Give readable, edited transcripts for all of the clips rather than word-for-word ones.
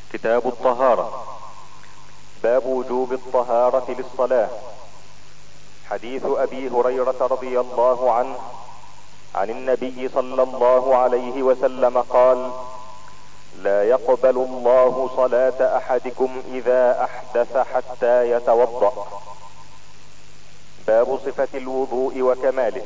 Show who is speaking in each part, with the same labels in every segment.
Speaker 1: كتاب الطهارة. باب وجوب الطهارة للصلاة. حديث ابي هريرة رضي الله عنه عن النبي صلى الله عليه وسلم قال: لا يقبل الله صلاة احدكم اذا احدث حتى يتوضأ. باب صفة الوضوء وكماله.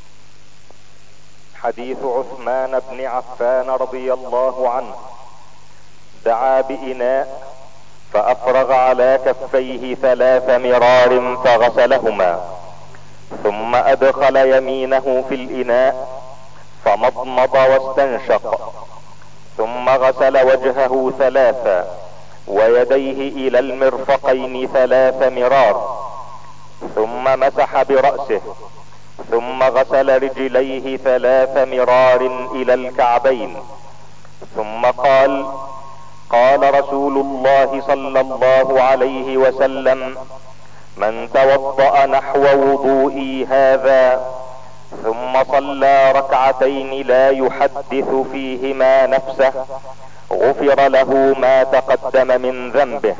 Speaker 1: حديث عثمان بن عفان رضي الله عنه: دعا بإناء فافرغ على كفيه 3 مرار فغسلهما، ثم ادخل يمينه في الاناء فمضمض واستنشق، ثم غسل وجهه 3 ويديه الى المرفقين 3 مرار، ثم مسح برأسه، ثم غسل رجليه 3 مرار الى الكعبين، ثم قال: قال رسول الله صلى الله عليه وسلم: من توضأ نحو وضوئي هذا ثم صلى ركعتين لا يحدث فيهما نفسه غفر له ما تقدم من ذنبه.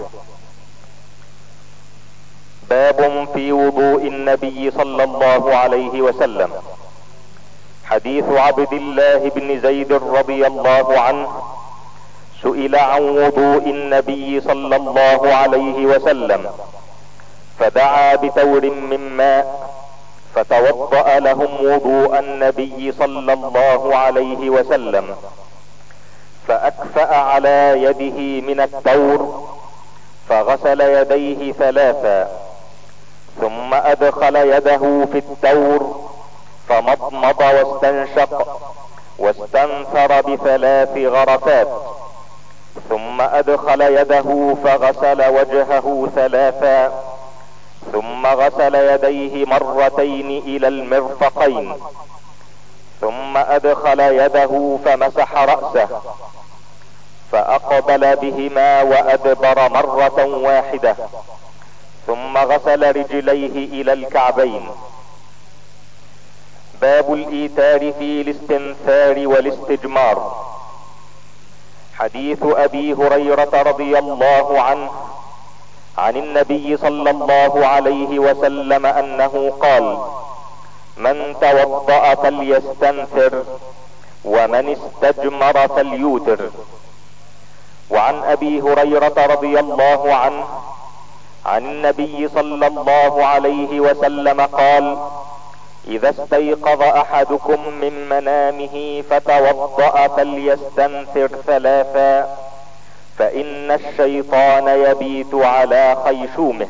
Speaker 1: باب في وضوء النبي صلى الله عليه وسلم. حديث عبد الله بن زيد رضي الله عنه: سئل عن وضوء النبي صلى الله عليه وسلم فدعا بتور من ماء فتوضأ لهم وضوء النبي صلى الله عليه وسلم، فأكفأ على يده من التور فغسل يديه 3، ثم ادخل يده في التور فمضمض واستنشق واستنثر ب3 غرفات، ثم ادخل يده فغسل وجهه 3، ثم غسل يديه مرتين الى المرفقين، ثم ادخل يده فمسح رأسه فاقبل بهما وادبر مرة واحدة، ثم غسل رجليه الى الكعبين. باب الايتار في الاستنثار والاستجمار. حديث ابي هريرة رضي الله عنه عن النبي صلى الله عليه وسلم انه قال: من توضأ فليستنثر، ومن استجمر فليوتر. وعن ابي هريرة رضي الله عنه عن النبي صلى الله عليه وسلم قال: اذا استيقظ احدكم من منامه فتوضأ فليستنثر 3، فان الشيطان يبيت على خيشومه.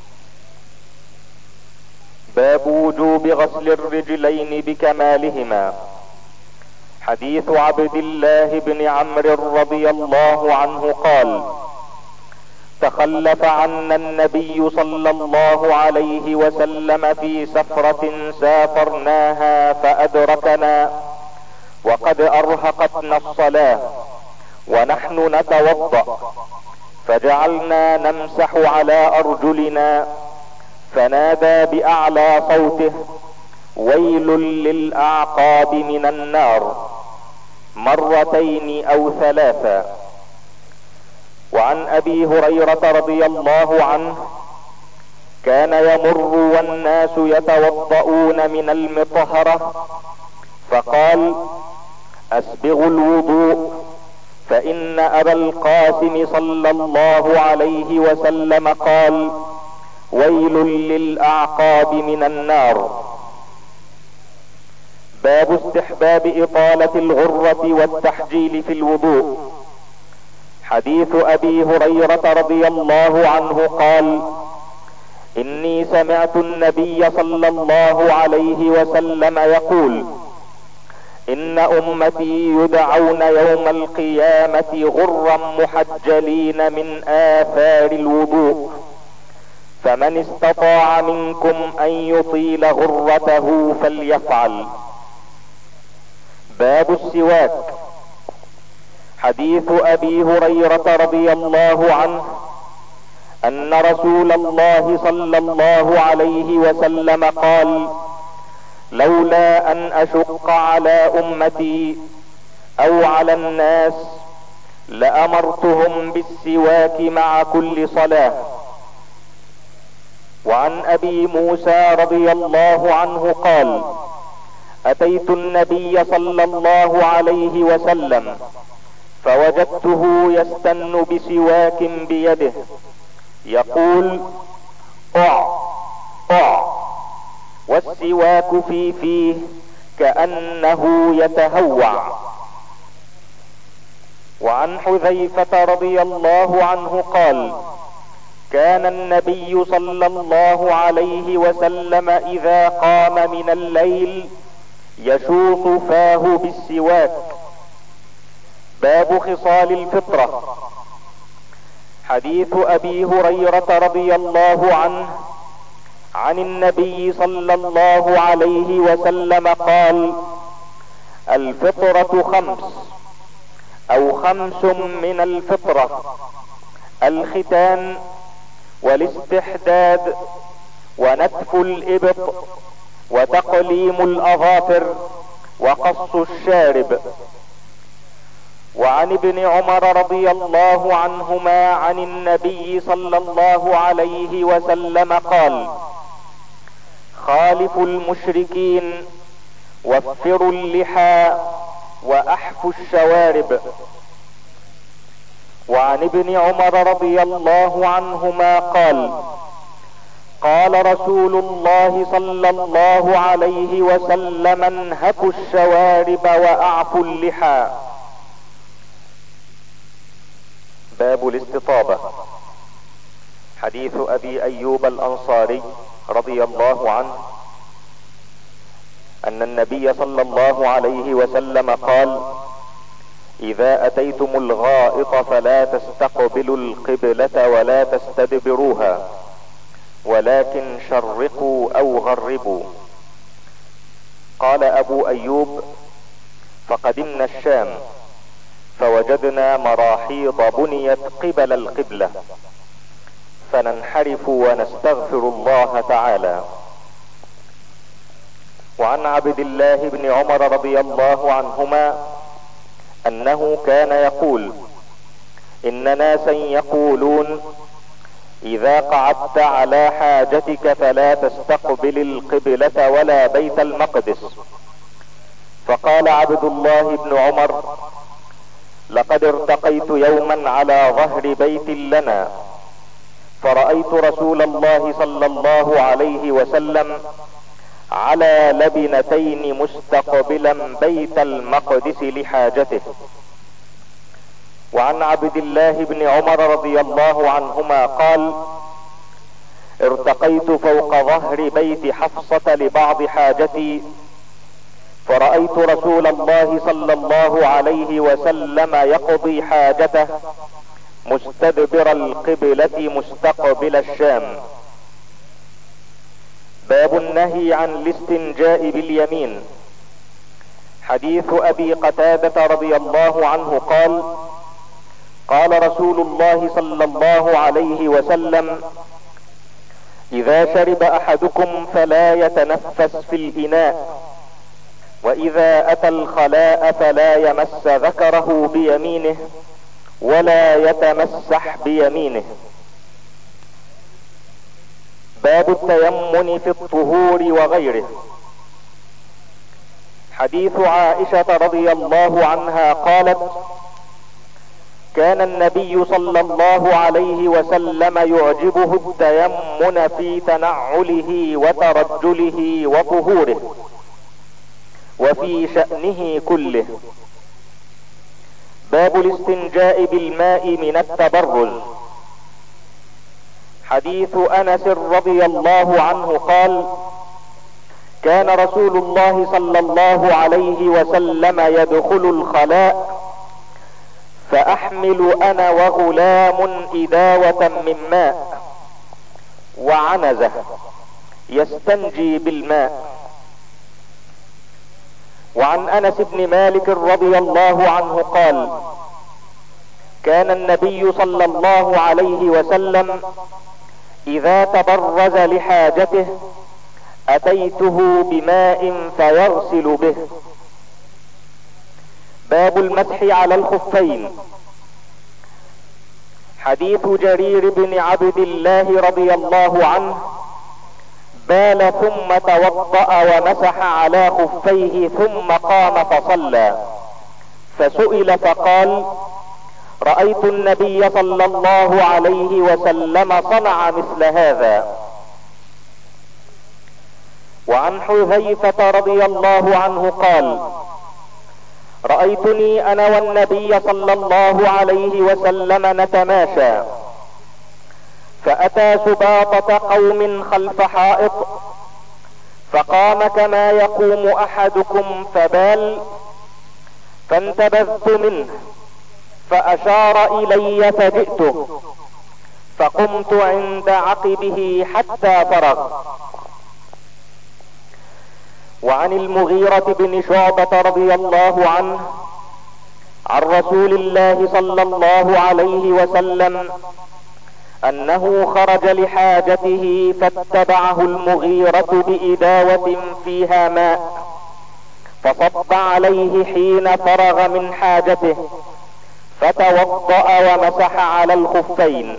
Speaker 1: باب وجوب غسل الرجلين بكمالهما. حديث عبد الله بن عمرو رضي الله عنه قال: تخلف عنا النبي صلى الله عليه وسلم في سفرة سافرناها فأدركنا وقد أرهقتنا الصلاة ونحن نتوضأ، فجعلنا نمسح على أرجلنا، فنادى بأعلى صوته: ويل للأعقاب من النار، مرتين أو 3. وعن ابي هريرة رضي الله عنه: كان يمر والناس يتوضؤون من المطهرة فقال: اسبغوا الوضوء، فان ابا القاسم صلى الله عليه وسلم قال: ويل للاعقاب من النار. باب استحباب اطالة الغرة والتحجيل في الوضوء. حديث ابي هريرة رضي الله عنه قال: اني سمعت النبي صلى الله عليه وسلم يقول: ان امتي يدعون يوم القيامة غرا محجلين من آثار الوضوء، فمن استطاع منكم ان يطيل غرته فليفعل. باب السواك. حديث ابي هريرة رضي الله عنه ان رسول الله صلى الله عليه وسلم قال: لولا ان اشق على امتي او على الناس لأمرتهم بالسواك مع كل صلاة. وعن ابي موسى رضي الله عنه قال: اتيت النبي صلى الله عليه وسلم فوجدته يستن بسواك بيده يقول: اع اع، والسواك في فيه كأنه يتهوع. وعن حذيفة رضي الله عنه قال: كان النبي صلى الله عليه وسلم اذا قام من الليل يشوط فاه بالسواك. باب خصال الفطرة. حديث ابي هريرة رضي الله عنه عن النبي صلى الله عليه وسلم قال: الفطرة خمس او خمس من الفطرة: الختان، والاستحداد، ونتف الابط، وتقليم الاظافر، وقص الشارب. وعن ابن عمر رضي الله عنهما عن النبي صلى الله عليه وسلم قال: خالفوا المشركين، وفروا اللحى، واحفوا الشوارب. وعن ابن عمر رضي الله عنهما قال: قال رسول الله صلى الله عليه وسلم: انهكوا الشوارب واعفوا اللحى. باب الاستطابة. حديث ابي ايوب الانصاري رضي الله عنه ان النبي صلى الله عليه وسلم قال: اذا اتيتم الغائط فلا تستقبلوا القبلة ولا تستدبروها، ولكن شرقوا او غربوا. قال ابو ايوب: فقدمنا الشام فوجدنا مراحيض بنيت قبل القبلة، فننحرف ونستغفر الله تعالى. وعن عبد الله بن عمر رضي الله عنهما انه كان يقول: ان ناسا يقولون: اذا قعدت على حاجتك فلا تستقبل القبلة ولا بيت المقدس. فقال عبد الله بن عمر: لقد ارتقيت يوما على ظهر بيت لنا فرأيت رسول الله صلى الله عليه وسلم على لبنتين مستقبلا بيت المقدس لحاجته. وعن عبد الله بن عمر رضي الله عنهما قال: ارتقيت فوق ظهر بيت حفصة لبعض حاجتي فرأيت رسول الله صلى الله عليه وسلم يقضي حاجته مستدبر القبلة مستقبل الشام. باب النهي عن الاستنجاء باليمين. حديث ابي قتادة رضي الله عنه قال: قال رسول الله صلى الله عليه وسلم: اذا شرب احدكم فلا يتنفس في الاناء، واذا اتى الخلاء فلا يمس ذكره بيمينه ولا يتمسح بيمينه. باب التيمم في الطهور وغيره. حديث عائشة رضي الله عنها قالت: كان النبي صلى الله عليه وسلم يعجبه التيمم في تنعله وترجله وطهوره وفي شأنه كله. باب الاستنجاء بالماء من التبرز. حديث انس رضي الله عنه قال: كان رسول الله صلى الله عليه وسلم يدخل الخلاء فاحمل انا وغلام اداوة من ماء وعنزة يستنجي بالماء. وعن انس بن مالك رضي الله عنه قال: كان النبي صلى الله عليه وسلم اذا تبرز لحاجته اتيته بماء فيغسل به. باب المسح على الخفين. حديث جرير بن عبد الله رضي الله عنه: بال ثم توضأ ومسح على خفيه ثم قام فصلى، فسئل فقال: رأيت النبي صلى الله عليه وسلم صنع مثل هذا. وعن حذيفة رضي الله عنه قال: رأيتني انا والنبي صلى الله عليه وسلم نتماشى، فاتى سباطة قوم خلف حائط، فقام كما يقوم احدكم فبال، فانتبذت منه فاشار الي فجئته، فقمت عند عقبه حتى فرغ. وعن المغيرة بن شعبة رضي الله عنه عن رسول الله صلى الله عليه وسلم انه خرج لحاجته فاتبعه المغيرة بإداوة فيها ماء، فصب عليه حين فرغ من حاجته، فتوضأ ومسح على الخفين.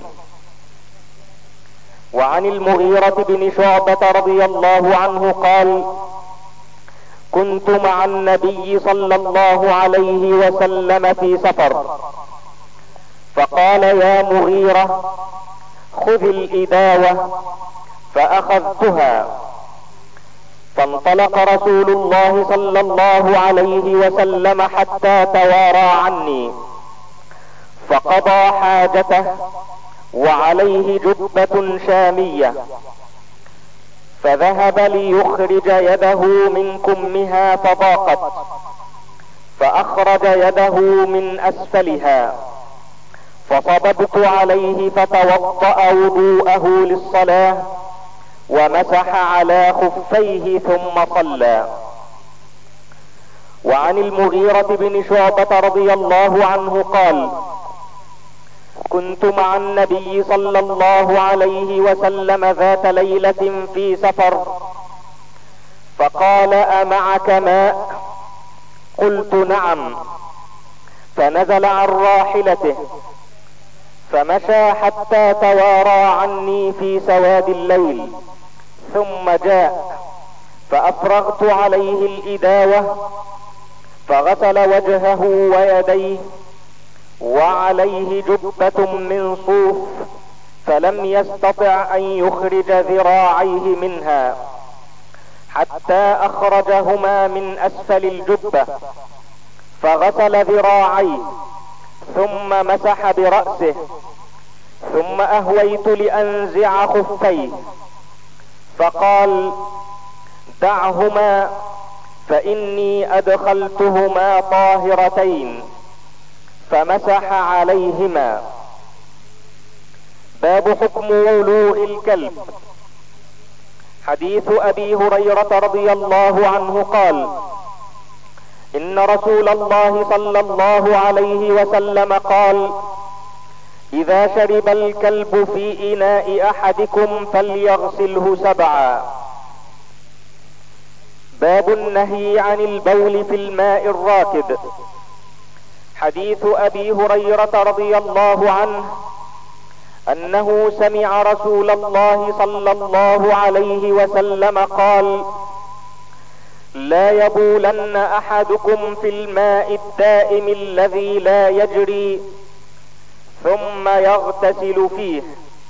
Speaker 1: وعن المغيرة بن شعبة رضي الله عنه قال: كنت مع النبي صلى الله عليه وسلم في سفر، فقال: يا مغيرة خذ الإداوة، فأخذتها، فانطلق رسول الله صلى الله عليه وسلم حتى توارى عني، فقضى حاجته وعليه جبة شامية، فذهب ليخرج يده من كمها فضاقت، فأخرج يده من أسفلها، فصببت عليه فتوضأ وضوءه للصلاة ومسح على خفيه ثم صلى. وعن المغيرة بن شعبة رضي الله عنه قال: كنت مع النبي صلى الله عليه وسلم ذات ليلة في سفر، فقال: أمعك ماء؟ قلت: نعم. فنزل عن راحلته فمشى حتى توارى عني في سواد الليل، ثم جاء فأفرغت عليه الإداوة، فغسل وجهه ويديه، وعليه جبة من صوف، فلم يستطع ان يخرج ذراعيه منها حتى اخرجهما من اسفل الجبة، فغسل ذراعيه ثم مسح برأسه، ثم اهويت لانزع خفيه، فقال: دعهما فاني ادخلتهما طاهرتين، فمسح عليهما. باب حكم ولوغ الكلب. حديث ابي هريرة رضي الله عنه قال: ان رسول الله صلى الله عليه وسلم قال: اذا شرب الكلب في اناء احدكم فليغسله 7. باب النهي عن البول في الماء الراكد. حديث ابي هريرة رضي الله عنه انه سمع رسول الله صلى الله عليه وسلم قال: لا يبولن احدكم في الماء الدائم الذي لا يجري ثم يغتسل فيه.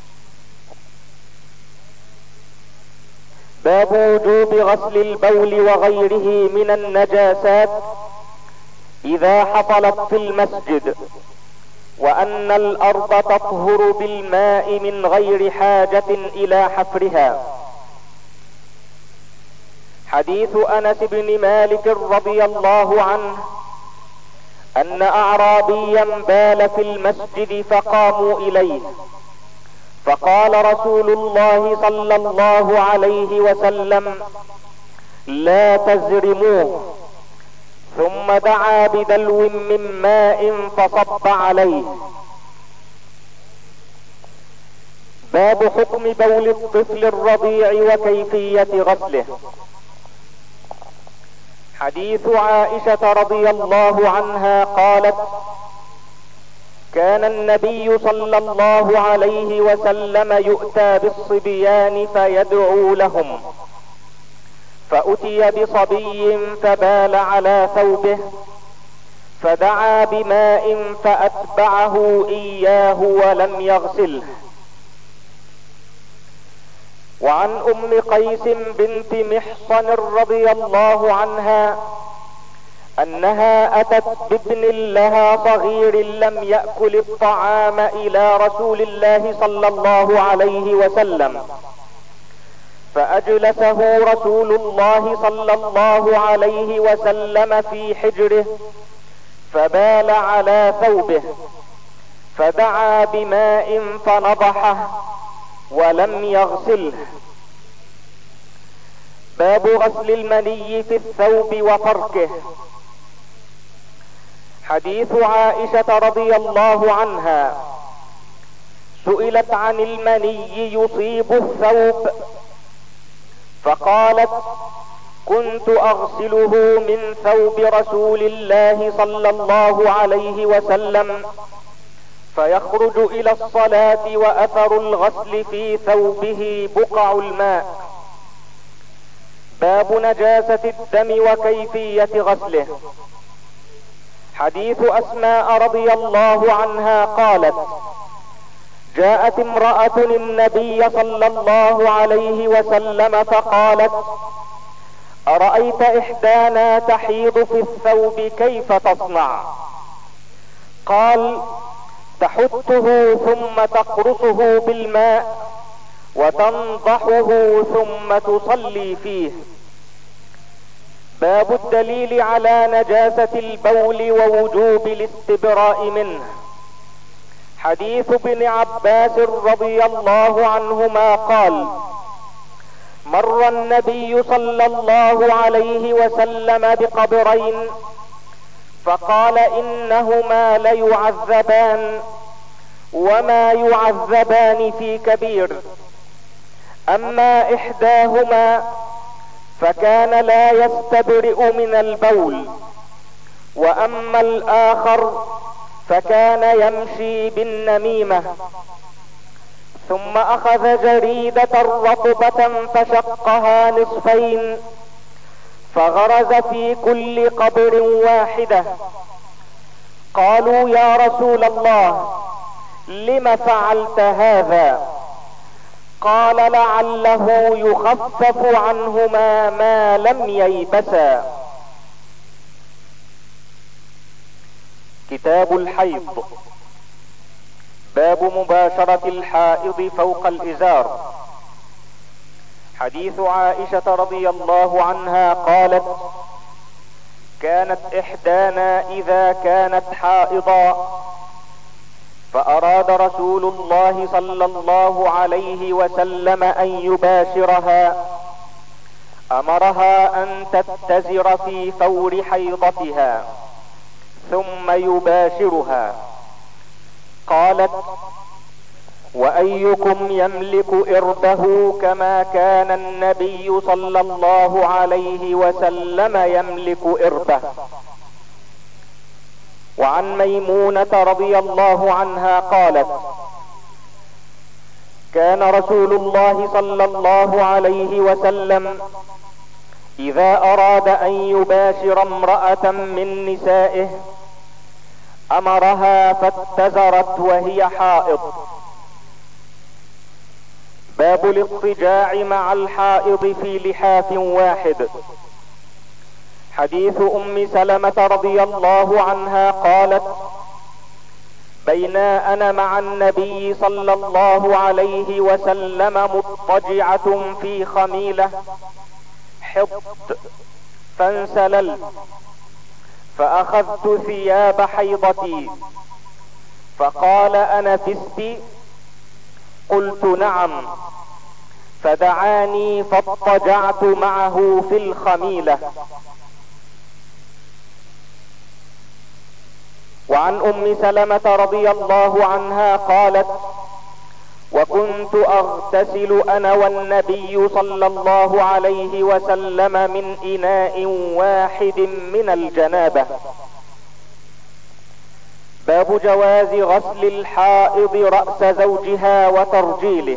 Speaker 1: باب وجوب غسل البول وغيره من النجاسات اذا حصلت في المسجد، وان الارض تطهر بالماء من غير حاجة الى حفرها. حديث انس بن مالك رضي الله عنه ان اعرابيا بال في المسجد فقاموا اليه، فقال رسول الله صلى الله عليه وسلم: لا تزرموه، ثم دعا بدلو من ماء فصب عليه. باب حكم بول الطفل الرضيع وكيفية غسله. حديث عائشة رضي الله عنها قالت: كان النبي صلى الله عليه وسلم يؤتى بالصبيان فيدعو لهم، فأتي بصبي فبال على ثوبه فدعا بماء فأتبعه إياه ولم يغسله. وعن أم قيس بنت محصن رضي الله عنها أنها أتت بابن لها صغير لم يأكل الطعام إلى رسول الله صلى الله عليه وسلم، فأجلسه رسول الله صلى الله عليه وسلم في حجره فبال على ثوبه، فدعا بماء فنضحه ولم يغسله. باب غسل المني في الثوب وفركه. حديث عائشة رضي الله عنها سئلت عن المني يصيب الثوب فقالت: كنت اغسله من ثوب رسول الله صلى الله عليه وسلم فيخرج الى الصلاة واثر الغسل في ثوبه بقع الماء. باب نجاسة الدم وكيفية غسله. حديث اسماء رضي الله عنها قالت: جاءت امرأة النبي صلى الله عليه وسلم فقالت: أرأيت إحدانا تحيض في الثوب كيف تصنع؟ قال: تحته ثم تقرصه بالماء وتنضحه ثم تصلي فيه. باب الدليل على نجاسة البول ووجوب الاستبراء منه. حديث ابن عباس رضي الله عنهما قال: مر النبي صلى الله عليه وسلم بقبرين فقال: انهما ليعذبان وما يعذبان في كبير، اما احداهما فكان لا يستبرئ من البول، واما الاخر فكان يمشي بالنميمة. ثم اخذ جريدة رطبة فشقها نصفين فغرز في كل قبر واحدة. قالوا: يا رسول الله لم فعلت هذا؟ قال: لعله يخفف عنهما ما لم ييبسا. كتاب الحيض. باب مباشرة الحائض فوق الإزار. حديث عائشة رضي الله عنها قالت: كانت إحدانا إذا كانت حائضا فأراد رسول الله صلى الله عليه وسلم أن يباشرها أمرها أن تتزر في فور حيضتها ثم يباشرها. قالت: وأيكم يملك إربه كما كان النبي صلى الله عليه وسلم يملك إربه. وعن ميمونة رضي الله عنها قالت: كان رسول الله صلى الله عليه وسلم إذا أراد أن يباشر امرأة من نسائه أمرها فاتزرت وهي حائض. باب الاضطجاع مع الحائض في لحاف واحد. حديث ام سلمة رضي الله عنها قالت: بينا انا مع النبي صلى الله عليه وسلم مضطجعة في خميلة حط فانسللت فاخذت ثياب حيضتي فقال: انفست؟ قلت: نعم. فدعاني فاضطجعت معه في الخميلة. وعن ام سلمة رضي الله عنها قالت: وكنت اغتسل انا والنبي صلى الله عليه وسلم من اناء واحد من الجنابة. باب جواز غسل الحائض رأس زوجها وترجيله.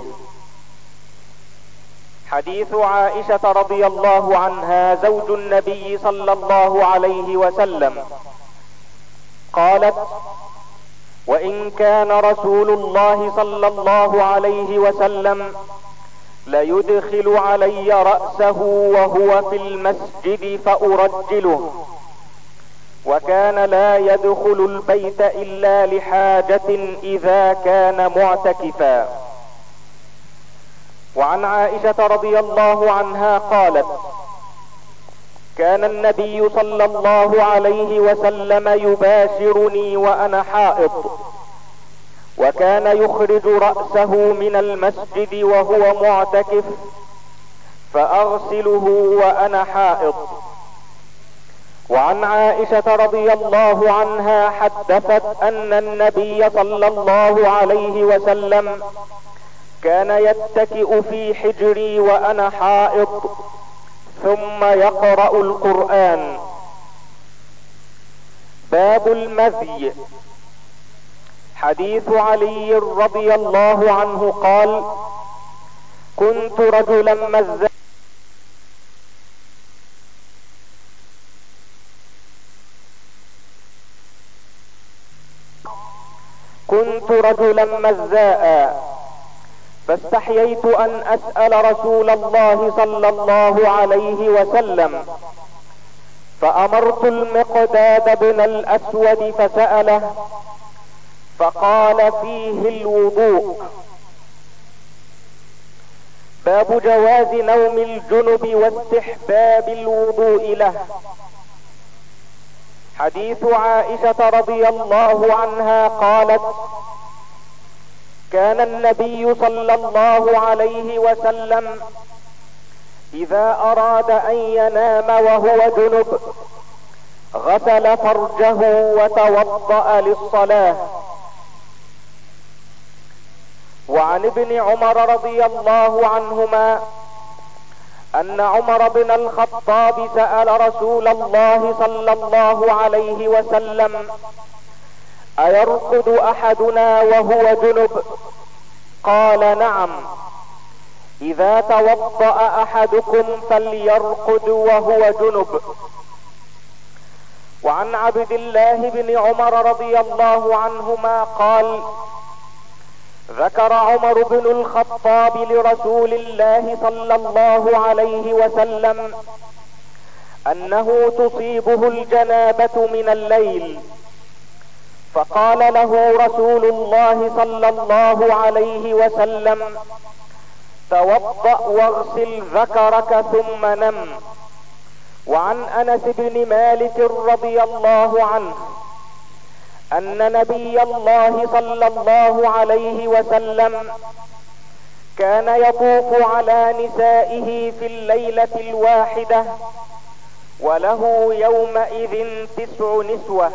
Speaker 1: حديث عائشة رضي الله عنها زوج النبي صلى الله عليه وسلم قالت: وإن كان رسول الله صلى الله عليه وسلم ليدخل علي رأسه وهو في المسجد فأرجله، وكان لا يدخل البيت إلا لحاجة إذا كان معتكفا. وعن عائشة رضي الله عنها قالت: كان النبي صلى الله عليه وسلم يباشرني وأنا حائض، وكان يخرج رأسه من المسجد وهو معتكف فأغسله وأنا حائض. وعن عائشة رضي الله عنها حدثت أن النبي صلى الله عليه وسلم كان يتكئ في حجري وأنا حائض ثم يقرأ القرآن. باب المذي. حديث علي رضي الله عنه قال: كنت رجلا مزاء فاستحييت أن أسأل رسول الله صلى الله عليه وسلم، فأمرت المقداد بن الأسود فسأله فقال: فيه الوضوء. باب جواز نوم الجنب واستحباب الوضوء له. حديث عائشة رضي الله عنها قالت: كان النبي صلى الله عليه وسلم إذا أراد أن ينام وهو جنب غسل فرجه وتوضأ للصلاة. وعن ابن عمر رضي الله عنهما أن عمر بن الخطاب سأل رسول الله صلى الله عليه وسلم: أيرقد أحدنا وهو جنب؟ قال: نعم، إذا توضأ أحدكم فليرقد وهو جنب. وعن عبد الله بن عمر رضي الله عنهما قال: ذكر عمر بن الخطاب لرسول الله صلى الله عليه وسلم أنه تصيبه الجنابة من الليل، فقال له رسول الله صلى الله عليه وسلم: توضأ واغسل ذكرك ثم نم. وعن أنس بن مالك رضي الله عنه أن نبي الله صلى الله عليه وسلم كان يطوف على نسائه في الليلة الواحدة وله يومئذ 9 نسوة.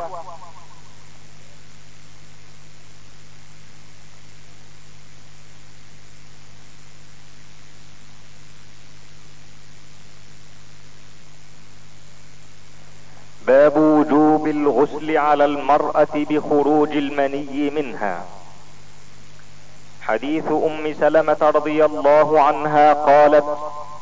Speaker 1: باب وجوب الغسل على المرأة بخروج المني منها. حديث أم سلمة رضي الله عنها قالت: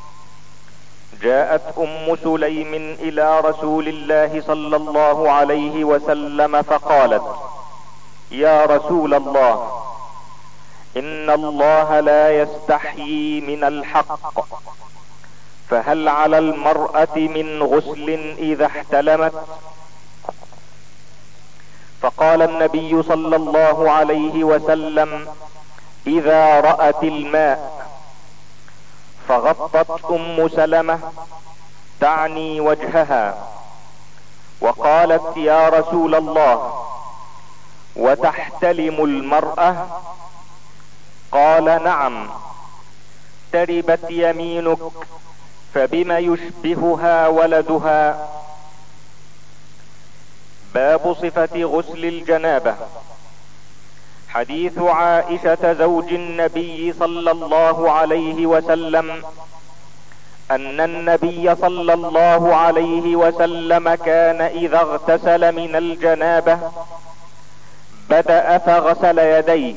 Speaker 1: جاءت أم سليم إلى رسول الله صلى الله عليه وسلم فقالت: يا رسول الله، إن الله لا يستحيي من الحق، فهل على المرأة من غسل إذا احتلمت؟ فقال النبي صلى الله عليه وسلم: إذا رأت الماء. فغطت أم سلمة تعني وجهها وقالت: يا رسول الله، وتحتلم المرأة؟ قال: نعم، تربت يمينك، فبما يشبهها ولدها. باب صفة غسل الجنابة. حديث عائشة زوج النبي صلى الله عليه وسلم أن النبي صلى الله عليه وسلم كان إذا اغتسل من الجنابة بدأ فغسل يديه،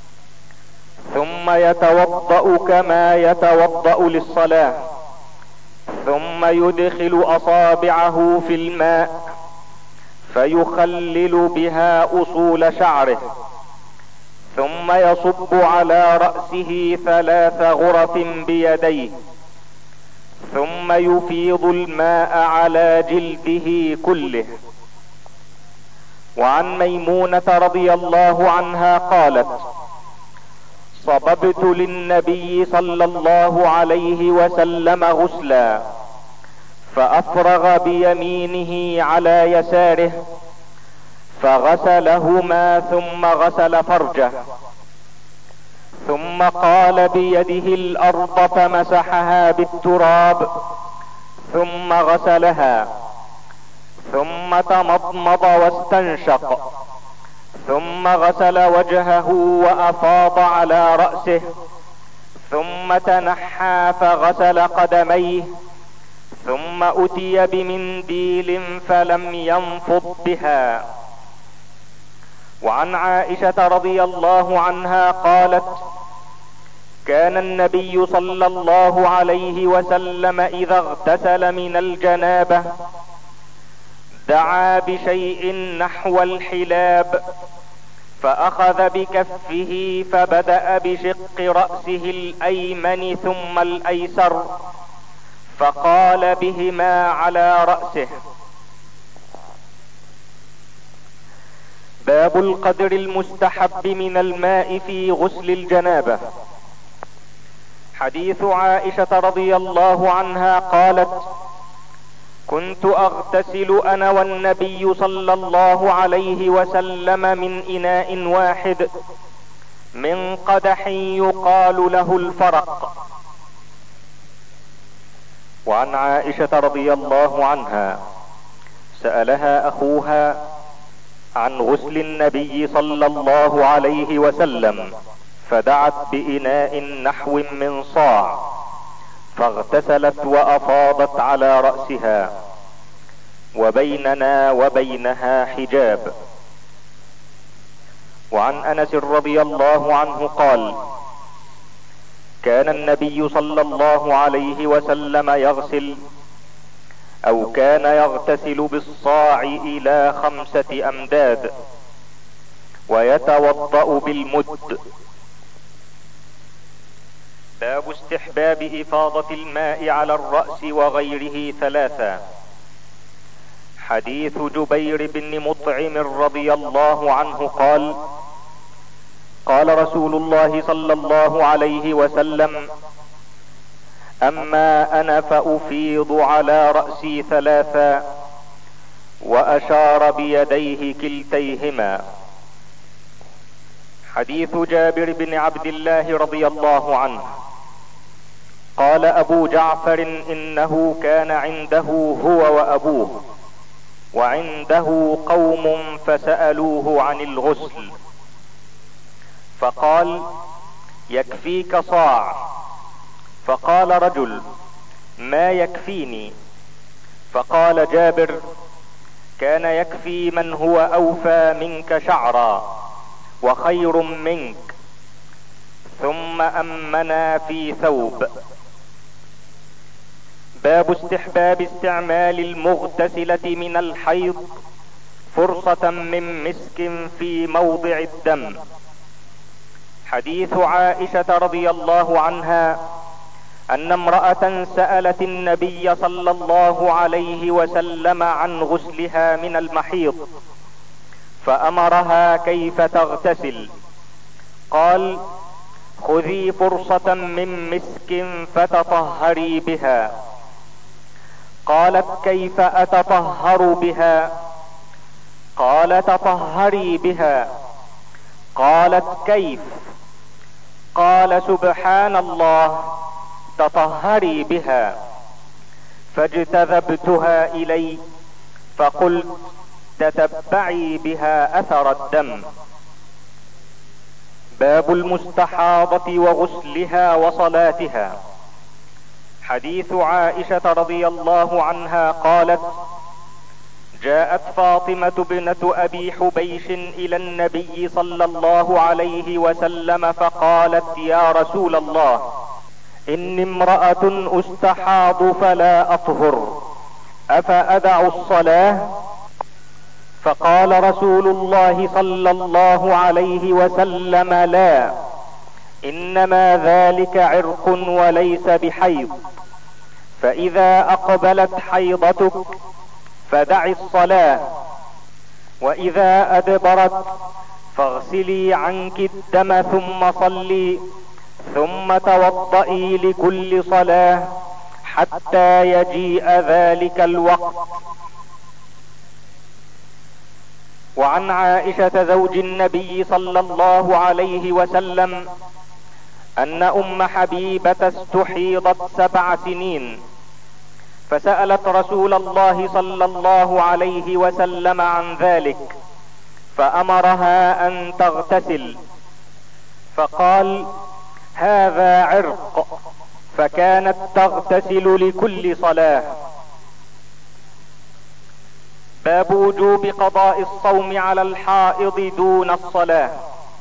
Speaker 1: ثم يتوضأ كما يتوضأ للصلاة، ثم يدخل اصابعه في الماء فيخلل بها اصول شعره، ثم يصب على رأسه 3 غرف بيديه، ثم يفيض الماء على جلده كله. وعن ميمونة رضي الله عنها قالت: صببت للنبي صلى الله عليه وسلم غسلا، فافرغ بيمينه على يساره فغسلهما، ثم غسل فرجه، ثم قال بيده الارض فمسحها بالتراب، ثم غسلها، ثم تمضمض واستنشق، ثم غسل وجهه وافاض على رأسه، ثم تنحى فغسل قدميه، ثم اتي بمنديل فلم ينفض بها. وعن عائشة رضي الله عنها قالت: كان النبي صلى الله عليه وسلم اذا اغتسل من الجنابة دعا بشيء نحو الحلاب، فاخذ بكفه فبدأ بشق رأسه الايمن ثم الايسر، فقال بهما على رأسه. باب القدر المستحب من الماء في غسل الجنابة. حديث عائشة رضي الله عنها قالت: كنت اغتسل انا والنبي صلى الله عليه وسلم من اناء واحد من قدح يقال له الفرق. وعن عائشة رضي الله عنها سألها اخوها عن غسل النبي صلى الله عليه وسلم، فدعت بإناء نحو من صاع، فاغتسلت وافاضت على رأسها، وبيننا وبينها حجاب. وعن انس رضي الله عنه قال: كان النبي صلى الله عليه وسلم يغسل او كان يغتسل بالصاع الى 5 امداد، ويتوضأ بالمد. باب استحباب افاضة الماء على الرأس وغيره 3. حديث جبير بن مطعم رضي الله عنه قال: قال رسول الله صلى الله عليه وسلم: اما انا فافيض على رأسي 3، واشار بيديه كلتيهما. حديث جابر بن عبد الله رضي الله عنه قال ابو جعفر: انه كان عنده هو وابوه وعنده قوم فسألوه عن الغسل، فقال: يكفيك صاع. فقال رجل: ما يكفيني؟ فقال جابر: كان يكفي من هو اوفى منك شعرا وخير منك. ثم امنا في ثوب. باب استحباب استعمال المغتسلة من الحيض فرصة من مسك في موضع الدم. حديث عائشة رضي الله عنها ان امرأة سألت النبي صلى الله عليه وسلم عن غسلها من المحيض، فامرها كيف تغتسل. قال: خذي فرصة من مسك فتطهري بها. قالت: كيف اتطهر بها؟ قال: تطهري بها. قالت: كيف؟ قال: سبحان الله، تطهري بها. فاجتذبتها الي فقلت: تتبعي بها اثر الدم. باب المستحاضة وغسلها وصلاتها. حديث عائشة رضي الله عنها قالت: جاءت فاطمة بنت ابي حبيش الى النبي صلى الله عليه وسلم فقالت: يا رسول الله، اني امرأة استحاض فلا اطهر، افادع الصلاة؟ فقال رسول الله صلى الله عليه وسلم: لا، انما ذلك عرق وليس بحيض، فاذا اقبلت حيضتك فدع الصلاة، واذا ادبرت فاغسلي عنك الدم ثم صلي، ثم توضئي لكل صلاة حتى يجيء ذلك الوقت. وعن عائشة زوج النبي صلى الله عليه وسلم ان ام حبيبة استحيضت 7 سنين، فسألت رسول الله صلى الله عليه وسلم عن ذلك، فامرها ان تغتسل، فقال: هذا عرق، فكانت تغتسل لكل صلاة. باب وجوب قضاء الصوم على الحائض دون الصلاة.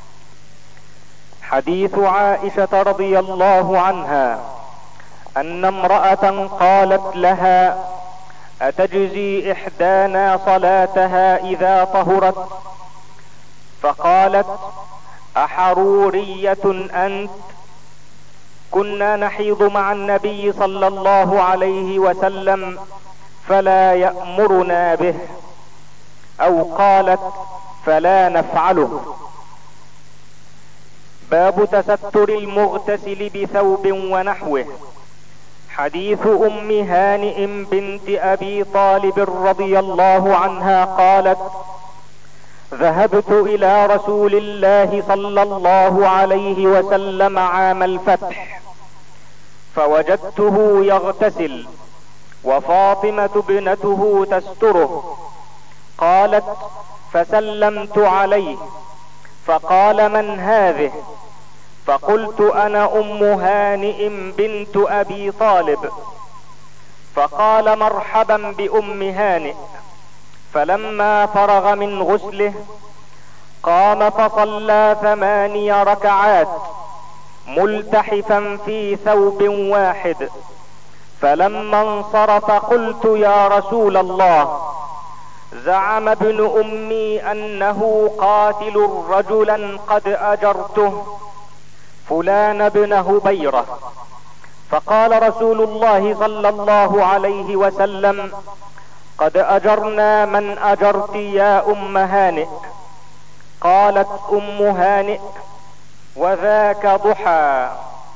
Speaker 1: حديث عائشة رضي الله عنها ان امرأة قالت لها: اتجزي احدانا صلاتها اذا طهرت؟ فقالت: احرورية انت؟ كنا نحيض مع النبي صلى الله عليه وسلم فلا يأمرنا به، او قالت: فلا نفعله. باب تستر المغتسل بثوب ونحوه. حديث ام هانئ بنت ابي طالب رضي الله عنها قالت: ذهبت الى رسول الله صلى الله عليه وسلم عام الفتح، فوجدته يغتسل وفاطمة ابنته تستره. قالت: فسلمت عليه فقال: من هذه؟ فقلت: انا ام هانئ بنت ابي طالب. فقال: مرحبا بام هانئ. فلما فرغ من غسله قام فصلى 8 ركعات ملتحفا في ثوب واحد. فلما انصرف قلت: يا رسول الله، زعم ابن امي انه قاتل رجلا قد اجرته، فلان بن هبيرة. فقال رسول الله صلى الله عليه وسلم: قد اجرنا من اجرت يا ام هانئ. قالت ام هانئ: وذاك ضحى.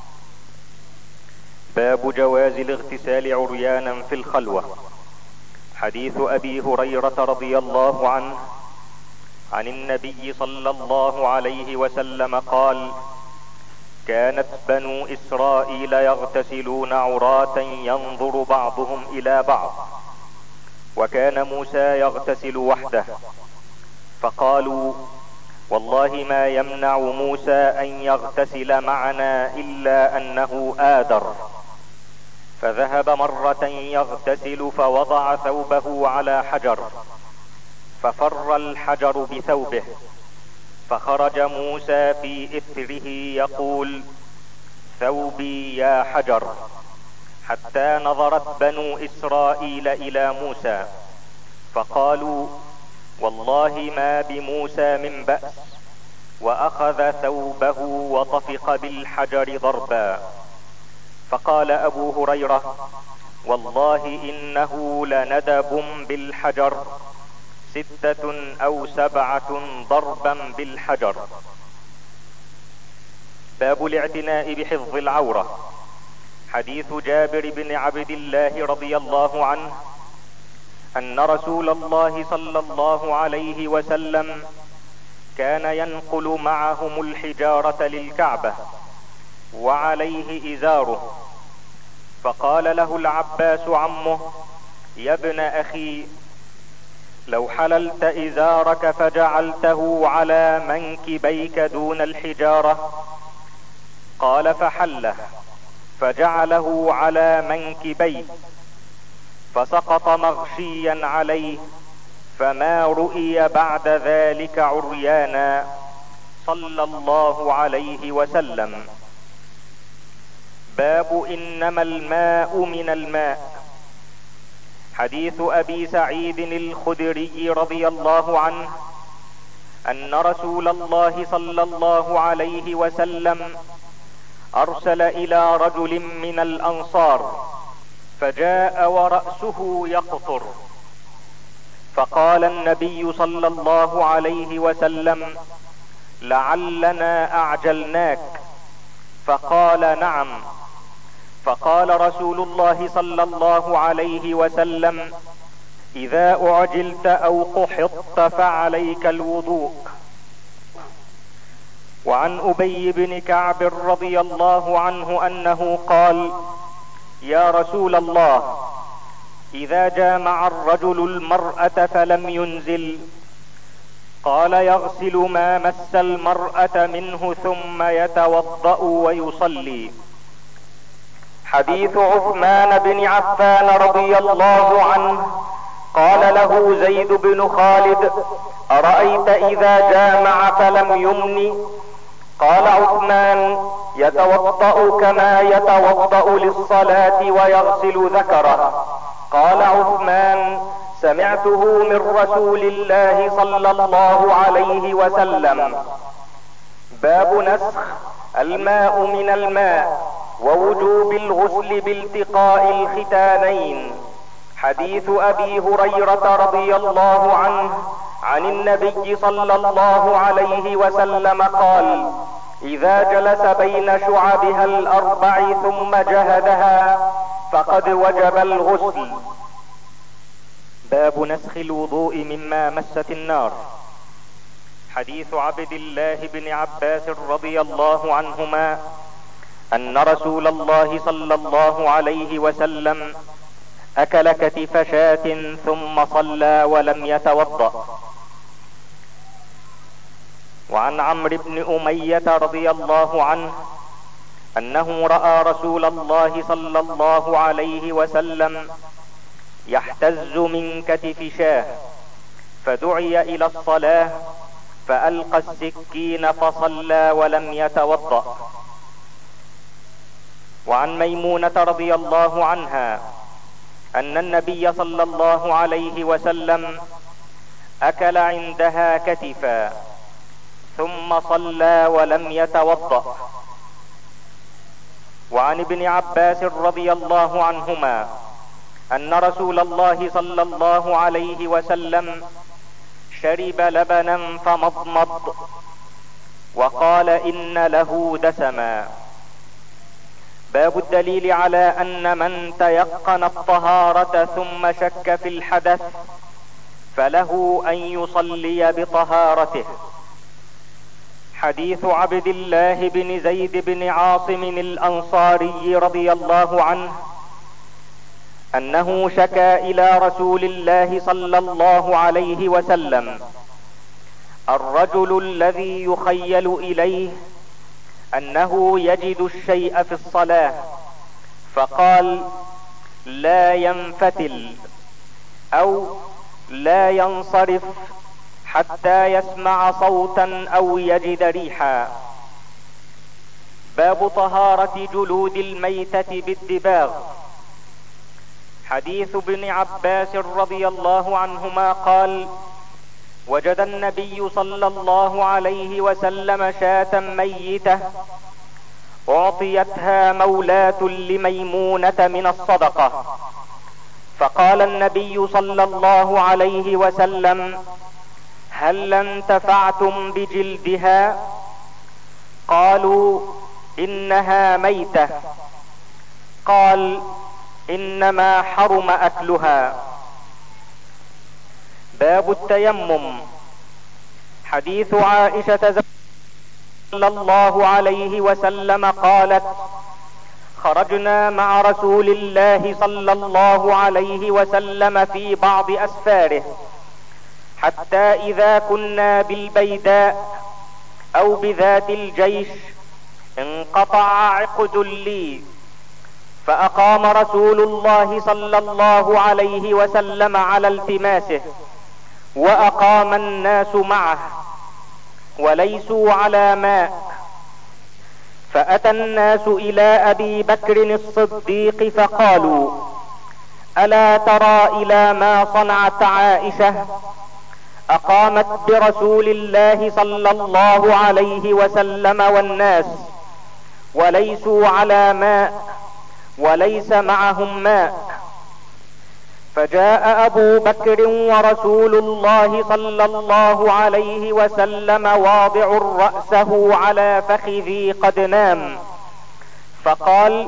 Speaker 1: باب جواز الاغتسال عريانا في الخلوة. حديث ابي هريرة رضي الله عنه عن النبي صلى الله عليه وسلم قال: كانت بنو اسرائيل يغتسلون عراة ينظر بعضهم الى بعض، وكان موسى يغتسل وحده، فقالوا: والله ما يمنع موسى ان يغتسل معنا الا انه آدر. فذهب مرة يغتسل فوضع ثوبه على حجر، ففر الحجر بثوبه، فخرج موسى في اثره يقول: ثوبي يا حجر، حتى نظرت بنو اسرائيل الى موسى فقالوا: والله ما بموسى من بأس، واخذ ثوبه وطفق بالحجر ضربا. فقال ابو هريرة: والله انه لندب بالحجر 6 أو 7 ضربا بالحجر. باب الاعتناء بحفظ العورة. حديث جابر بن عبد الله رضي الله عنه ان رسول الله صلى الله عليه وسلم كان ينقل معهم الحجارة للكعبة وعليه ازاره، فقال له العباس عمه: يا ابن اخي، لو حللت ازارك فجعلته على منكبيك دون الحجارة. قال: فحله، فجعله على منكبيه، فسقط مغشيا عليه، فما رؤي بعد ذلك عريانا صلى الله عليه وسلم. باب انما الماء من الماء. حديث ابي سعيد الخدري رضي الله عنه ان رسول الله صلى الله عليه وسلم ارسل الى رجل من الانصار فجاء ورأسه يقطر، فقال النبي صلى الله عليه وسلم: لعلنا اعجلناك. فقال: نعم. فقال رسول الله صلى الله عليه وسلم: اذا اعجلت او قحطت فعليك الوضوء. وعن ابي بن كعب رضي الله عنه انه قال: يا رسول الله، اذا جامع الرجل المرأة فلم ينزل، قال: يغسل ما مس المرأة منه ثم يتوضأ ويصلي. حديث عثمان بن عفان رضي الله عنه قال له زيد بن خالد: أرأيت إذا جامع فلم يمن؟ قال عثمان: يتوضأ كما يتوضأ للصلاة ويغسل ذكره. قال عثمان: سمعته من رسول الله صلى الله عليه وسلم. باب نسخ الماء من الماء ووجوب الغسل بالتقاء الختانين. حديث ابي هريرة رضي الله عنه عن النبي صلى الله عليه وسلم قال: اذا جلس بين شعبها الاربع ثم جهدها فقد وجب الغسل. باب نسخ الوضوء مما مست النار. حديث عبد الله بن عباس رضي الله عنهما ان رسول الله صلى الله عليه وسلم اكل كتف شاة ثم صلى ولم يتوضأ. وعن عمرو بن أمية رضي الله عنه انه رأى رسول الله صلى الله عليه وسلم يحتز من كتف شاه، فدعي الى الصلاة فألقى السكين فصلى ولم يتوضأ. وعن ميمونة رضي الله عنها ان النبي صلى الله عليه وسلم اكل عندها كتفا ثم صلى ولم يتوضأ. وعن ابن عباس رضي الله عنهما ان رسول الله صلى الله عليه وسلم شرب لبنا فمضمض وقال: ان له دسما. باب الدليل على ان من تيقن الطهارة ثم شك في الحدث فله ان يصلي بطهارته. حديث عبد الله بن زيد بن عاصم الانصاري رضي الله عنه انه شكا الى رسول الله صلى الله عليه وسلم الرجل الذي يخيل اليه انه يجد الشيء في الصلاة، فقال: لا ينفتل او لا ينصرف حتى يسمع صوتا او يجد ريحا. باب طهارة جلود الميتة بالدباغ. حديث ابن عباس رضي الله عنهما قال: وجد النبي صلى الله عليه وسلم شاة ميتة اعطيتها مولاة لميمونة من الصدقة، فقال النبي صلى الله عليه وسلم: هل انتفعتم بجلدها؟ قالوا: انها ميتة. قال: انما حرم اكلها. باب التيمم. حديث عائشة صلى الله عليه وسلم قالت: خرجنا مع رسول الله صلى الله عليه وسلم في بعض اسفاره، حتى اذا كنا بالبيداء او بذات الجيش انقطع عقد لي، فاقام رسول الله صلى الله عليه وسلم على التماسه، واقام الناس معه وليسوا على ماء. فاتى الناس الى ابي بكر الصديق فقالوا: الا ترى الى ما صنعت عائشة؟ اقامت برسول الله صلى الله عليه وسلم والناس وليسوا على ماء وليس معهم ماء. فجاء ابو بكر ورسول الله صلى الله عليه وسلم واضع رأسه على فخذي قد نام، فقال: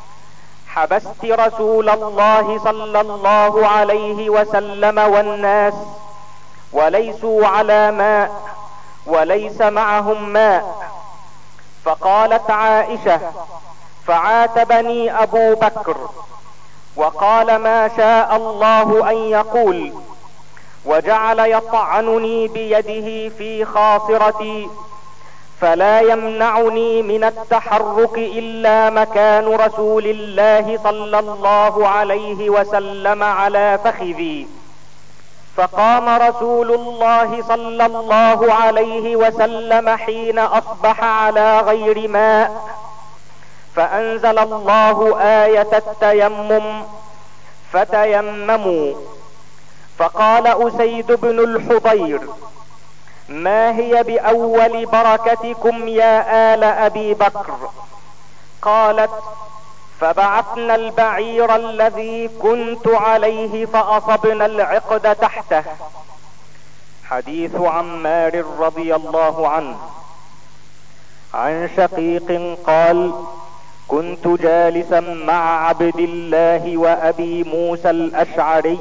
Speaker 1: حبست رسول الله صلى الله عليه وسلم والناس وليسوا على ماء وليس معهم ماء. فقالت عائشة: فعاتبني ابو بكر وقال: ما شاء الله ان يقول، وجعل يطعنني بيده في خاصرتي، فلا يمنعني من التحرك الا مكان رسول الله صلى الله عليه وسلم على فخذي. فقام رسول الله صلى الله عليه وسلم حين اصبح على غير ماء، فانزل الله آية التيمم: فتيمموا. فقال اسيد بن الحضير: ما هي باول بركتكم يا آل ابي بكر؟ قالت: فبعثنا البعير الذي كنت عليه فاصبنا العقد تحته. حديث عمار رضي الله عنه. عن شقيق قال: كنت جالسا مع عبد الله وابي موسى الاشعري،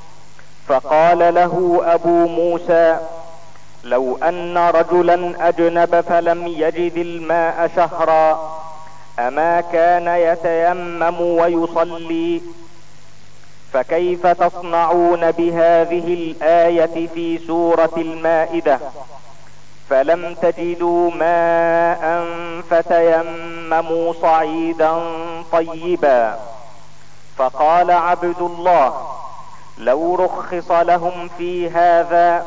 Speaker 1: فقال له ابو موسى: لو ان رجلا اجنب فلم يجد الماء شهرا اما كان يتيمم ويصلي؟ فكيف تصنعون بهذه الآية في سورة المائدة: فلم تجدوا ماء فتيمموا صعيدا طيبا؟ فقال عبد الله: لو رخص لهم في هذا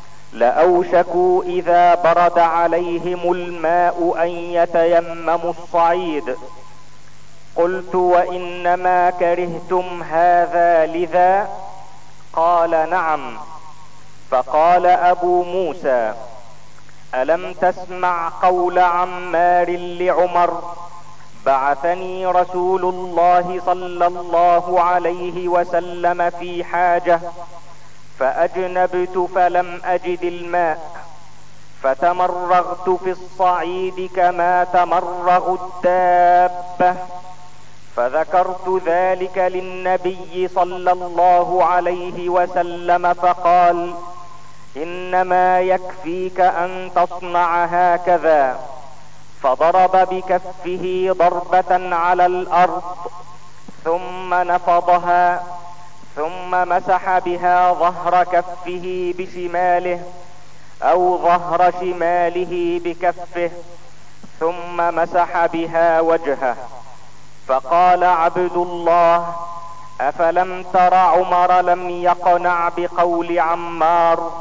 Speaker 1: لأوشكوا إذا برد عليهم الماء أن يتيمموا الصعيد. قلت: وإنما كرهتم هذا لذا؟ قال: نعم. فقال أبو موسى: ألم تسمع قول عمار لعمر: بعثني رسول الله صلى الله عليه وسلم في حاجة فأجنبت فلم أجد الماء فتمرغت في الصعيد كما تمرغ الدابة. فذكرت ذلك للنبي صلى الله عليه وسلم فقال: إنما يكفيك أن تصنع هكذا. فضرب بكفه ضربة على الأرض ثم نفضها، ثم مسح بها ظهر كفه بشماله أو ظهر شماله بكفه، ثم مسح بها وجهه. فقال عبد الله: أفلم تر عمر لم يقنع بقول عمار؟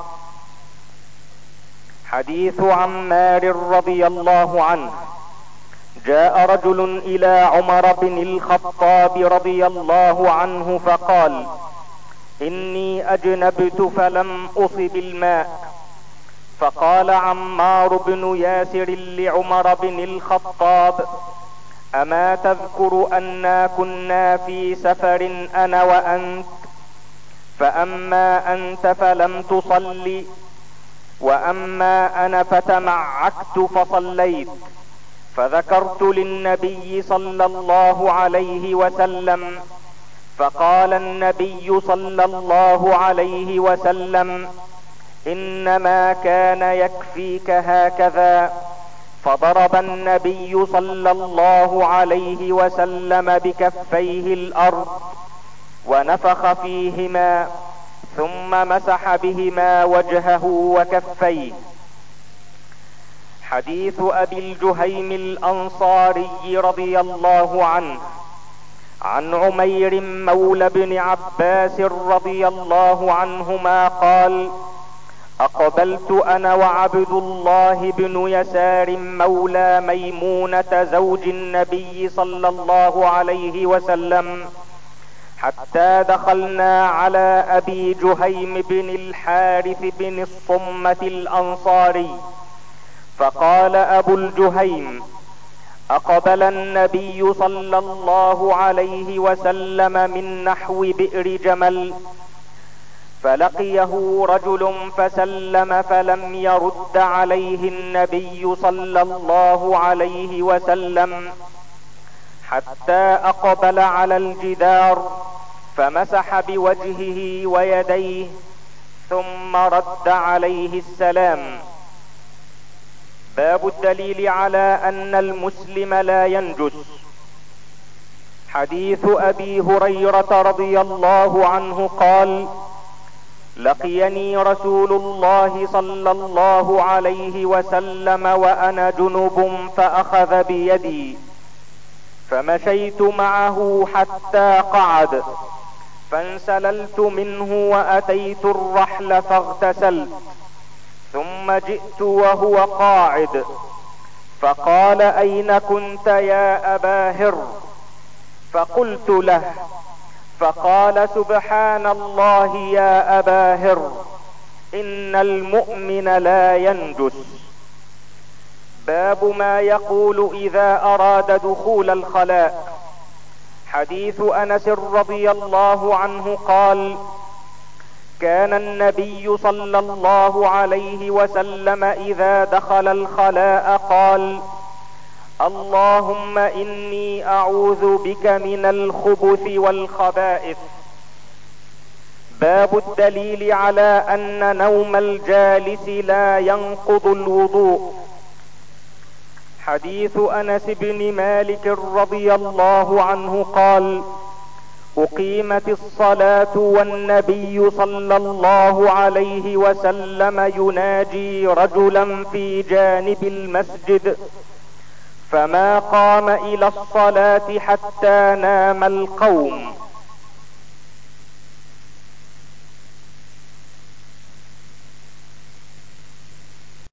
Speaker 1: حديث عمار رضي الله عنه. جاء رجل الى عمر بن الخطاب رضي الله عنه فقال: اني اجنبت فلم اصب الماء. فقال عمار بن ياسر لعمر بن الخطاب: اما تذكر انا كنا في سفر انا وانت، فاما انت فلم تصل، واما انا فتمعكت فصليت. فذكرت للنبي صلى الله عليه وسلم، فقال النبي صلى الله عليه وسلم: انما كان يكفيك هكذا. فضرب النبي صلى الله عليه وسلم بكفيه الارض ونفخ فيهما، ثم مسح بهما وجهه وكفيه. حديث ابي الجهيم الانصاري رضي الله عنه. عن عمير مولى بن عباس رضي الله عنهما قال: اقبلت انا وعبد الله بن يسار مولى ميمونة زوج النبي صلى الله عليه وسلم حتى دخلنا على ابي جهيم بن الحارث بن الصمة الانصاري، فقال ابو الجهيم: اقبل النبي صلى الله عليه وسلم من نحو بئر جمل، فلقيه رجل فسلم فلم يرد عليه النبي صلى الله عليه وسلم حتى اقبل على الجدار فمسح بوجهه ويديه ثم رد عليه السلام. باب الدليل على ان المسلم لا ينجس. حديث ابي هريرة رضي الله عنه قال: لقيني رسول الله صلى الله عليه وسلم وانا جنب فاخذ بيدي فمشيت معه حتى قعد، فانسللت منه واتيت الرحل فاغتسلت، ثم جئت وهو قاعد، فقال: اين كنت يا ابا هر؟ فقلت له، فقال: سبحان الله يا ابا هر، ان المؤمن لا ينجس. باب ما يقول اذا اراد دخول الخلاء. حديث انس رضي الله عنه قال: كان النبي صلى الله عليه وسلم اذا دخل الخلاء قال: اللهم اني اعوذ بك من الخبث والخبائث. باب الدليل على ان نوم الجالس لا ينقض الوضوء. حديث انس بن مالك رضي الله عنه قال: اقيمت الصلاة والنبي صلى الله عليه وسلم يناجي رجلا في جانب المسجد، فما قام الى الصلاة حتى نام القوم،